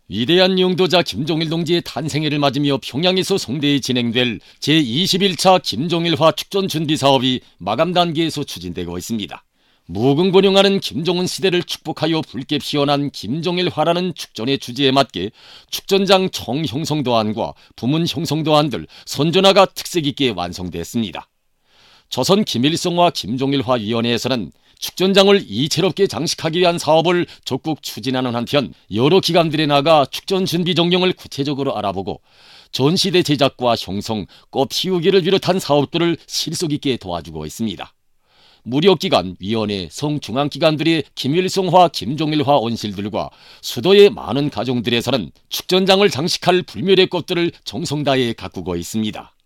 위대한 용도자 김종일 동지의 탄생일을 맞으며 평양에서 성대히 진행될 제21차 김종일화 축전 준비 사업이 마감 단계에서 추진되고 있습니다. 무궁무룡하는 김정은 시대를 축복하여 붉게 피어난 김종일화라는 축전의 주제에 맞게 축전장 청 형성도안과 부문 형성도안들 선전화가 특색 있게 완성됐습니다. 조선 김일성화 김종일화 위원회에서는 축전장을 이채롭게 장식하기 위한 사업을 적극 추진하는 한편 여러 기관들에 나가 축전 준비 정령을 구체적으로 알아보고 전시대 제작과 형성, 꽃 피우기를 비롯한 사업들을 실속 있게 도와주고 있습니다. 무력기관, 위원회, 성중앙기관들의 김일성화, 김종일화 온실들과 수도의 많은 가정들에서는 축전장을 장식할 불멸의 꽃들을 정성 다해 가꾸고 있습니다.